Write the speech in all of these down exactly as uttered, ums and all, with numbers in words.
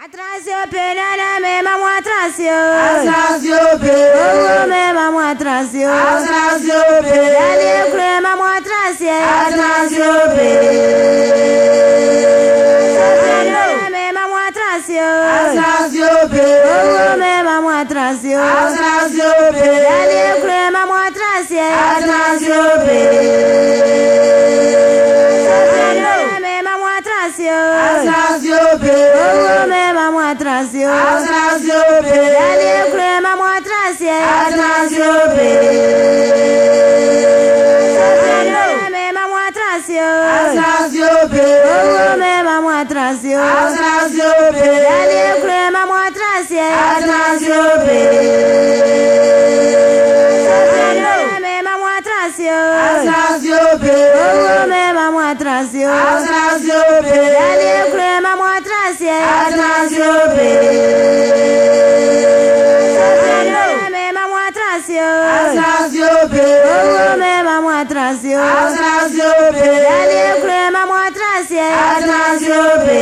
Atrasio penana me mamu atrasio. Atrasio pe. Oh me mamu atrasio. Atrasio pe. Dali kure mamu atrasio. Atrasio pe. Penana me mamu atrasio. Atrasio pe. Oh me mamu atrasio. Atrasio pe. Dali kure mamu atrasio. Atrasio pe. Penana me mamu atrasio. Atrasio pe. Oh me mamu atrasio. Atrasio pe. Dali kure mamu atrasio. Atrasio pe. Penana me mamu atrasio. Atrasio pe. Oh me mamu atrasio. Atrasio pe. Dali kure mamu atrasio. Atrasio pe. Penana me mamu atrasio. Atrasio pe. Oh me mamu atrasio. Atrasio pe. Dali kure mamu atrasio. Atrasio pe. Penana me mamu atrasio. Atrasio pe. Oh me mamu atrasio. Atrasio pe. Dali kure mamu atrasio. Atrasio pe.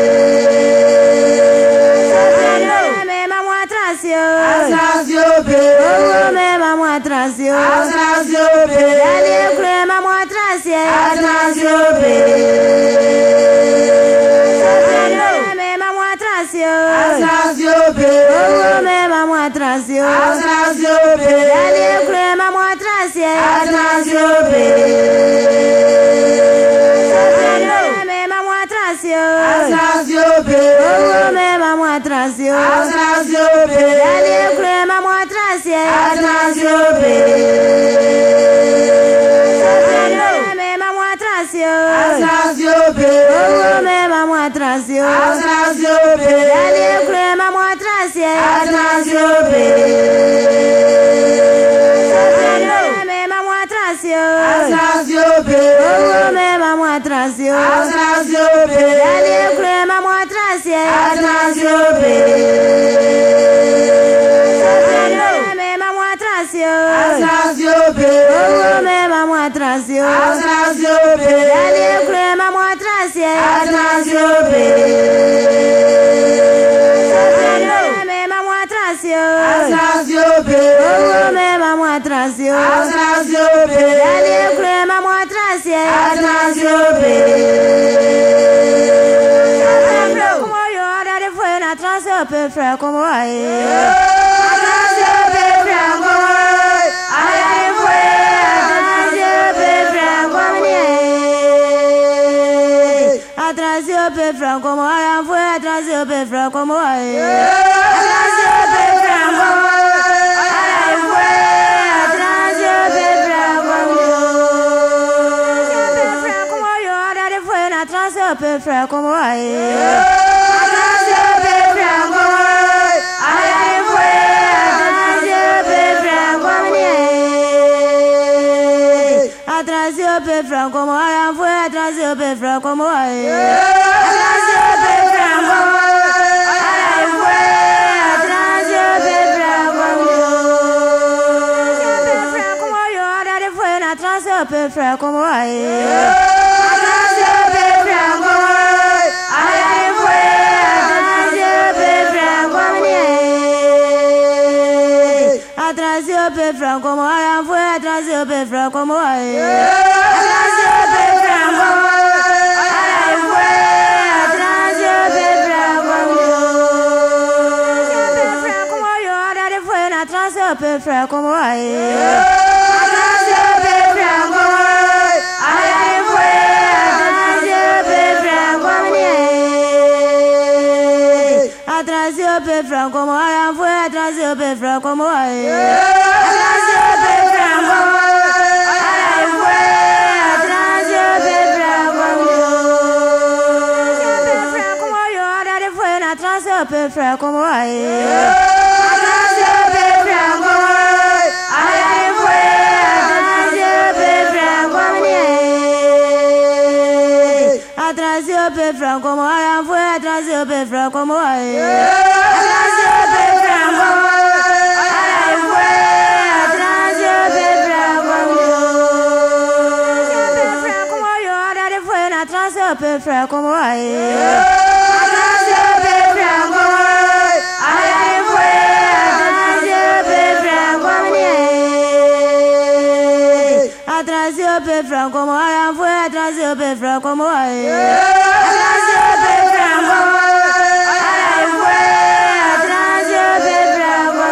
Penana me mamu atrasio. Atrasio pe. Oh me mamu atrasio. Atrasio pe. Dali kure mamu atrasio. Atrasio pe. Penana me mamu atrasio. Atrasio pe. Oh me mamu atrasio. Atrasio pe. Dali kure mamu atrasio. Atrasio pe. Penana me mamu atrasio. Atrasio pe. Oh me mamu atrasio. Atrasio pe. Dali kure mamu atrasio. Atrasio pe. Penana me mamu atrasio. Atrasio pe. Oh me mamu atrasio. Atrasio pe. Dali kure mamu atrasio. Atrasio pe. Penana me mamu atrasio. Atrasio pe. Oh me mamu atrasio. Atrasio pe. Dali kure mamu atrasio. Atrasio pe. Penana me mamu atrasio. Atrasio pe. Oh me mamu atrasio. Atrasio pe. Dali kure mamu atrasio. Atrasio pe. Penana me mamu atrasio. Atrasio pe. Oh me mamu atrasio. Atrasio pe. Dali kure mamu atrasio. Atrasio pe. Como yo dali fue na atrasio pe fra como ay. Atrasio pe franco. Dali fue atrasio pe fra como ni. Atrasio pe fra como ay fue atrasio pe fra como ay. Atrasio pe fra como ay fue atrasio pe fra como como yo dali fue na atrasio pe fra como ay. Atrasio pe franco. Ay fue atrasio pe fra como ni. Atrasio pe fra como ay fue atrasio pe fra como ay. Atrasio pe fra como ay fue atrasio pe fra como como yo dali fue na atrasio pe fra como ay. Atrasio pe franco. Ay fue atrasio pe fra como ni. Atrasio pe fra como ay fue atrasio pe fra como ay. Atrasio pe fra como ay fue atrasio pe fra como como yo dali fue na atrasio pe fra como ay. Atrasio pe franco. Ay fue atrasio pe fra como ni. Atrasio pe fra como ay fue atrasio pe fra como ay. Atrasio pe fra como ay fue atrasio pe fra como yo dali fue na atrasio pe fra como ay. Atrasio pe franco. Ay fue atrasio pe fra como ni. Atrasio pe fra como ay fue atrasio pe fra como ay. Atrasio pe fra como ay fue atrasio pe fra como yo dali fue na atrasio pe fra como ay. Atrasio pe franco. pe franco moya fue atrás yo pe franco moya atrás yo pe franco ahora fue atrás yo pe franco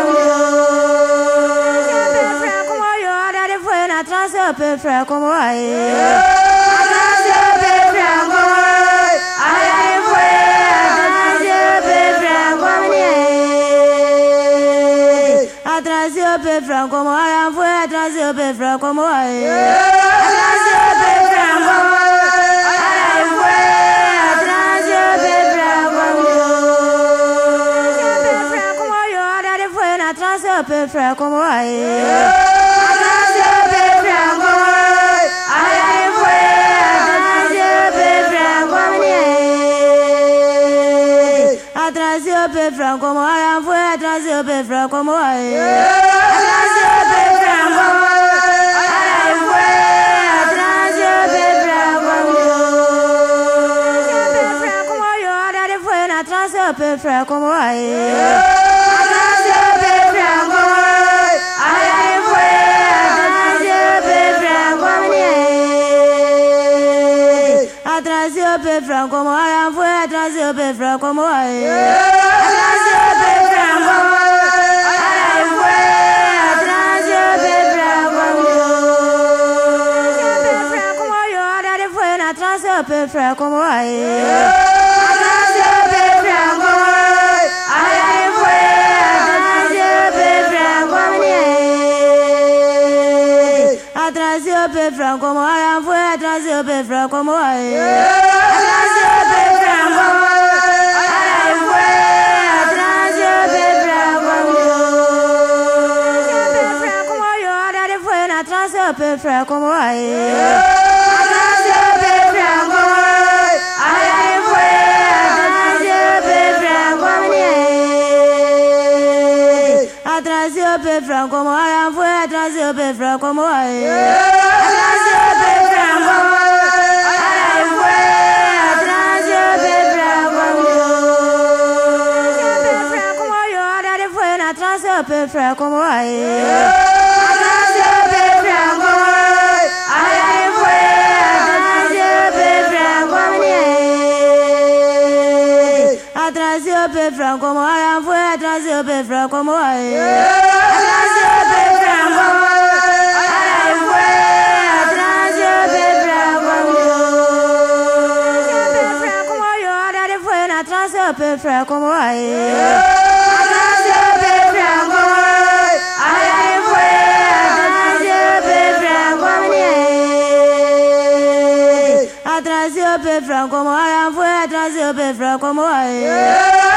yo pe franco moya ahora fue atrás yo pe franco moya atrás yo pe franco ahora fue atrás yo pe franco atrás yo pe franco moya fue atrás yo pe franco moya atrás yo pe franco ahora fue atrás yo pe franco yo pe franco moya ahora fue atrás yo pe franco moya atrás yo pe franco ahora fue atrás yo pe franco atrás yo pe franco moya fue atrás yo pe franco moya atrás yo pe franco ahora fue atrás yo pe franco yo pe franco moya ahora fue atrás yo pe franco moya atrás yo pe franco ahora fue atrás yo pe franco atrás yo pe franco moya fue atrás yo pe franco moya atrás yo pe franco ahora fue atrás yo pe franco yo pe franco moya ahora fue atrás yo pe franco moya atrás yo pe franco ahora fue atrás yo pe franco atrás yo pe franco moya fue atrás yo pe franco moya atrás yo pe franco ahora fue atrás yo pe franco yo pe franco moya ahora fue atrás yo pe franco moya atrás yo pe franco ahora fue atrás yo pe franco atrás yo pe franco moya fue atrás yo pe franco moya atrás yo pe franco ahora fue atrás yo pe franco yo pe franco moya ahora fue atrás yo pe franco moya atrás yo pe franco ahora fue atrás yo pe franco atrás yo pe franco moya fue atrás yo pe franco moya atrás yo pe franco ahora fue atrás yo pe franco yo pe franco moya ahora fue atrás yo pe franco moya atrás yo pe franco ahora fue atrás yo pe franco atrás yo pe franco moya fue atrás yo pe franco moya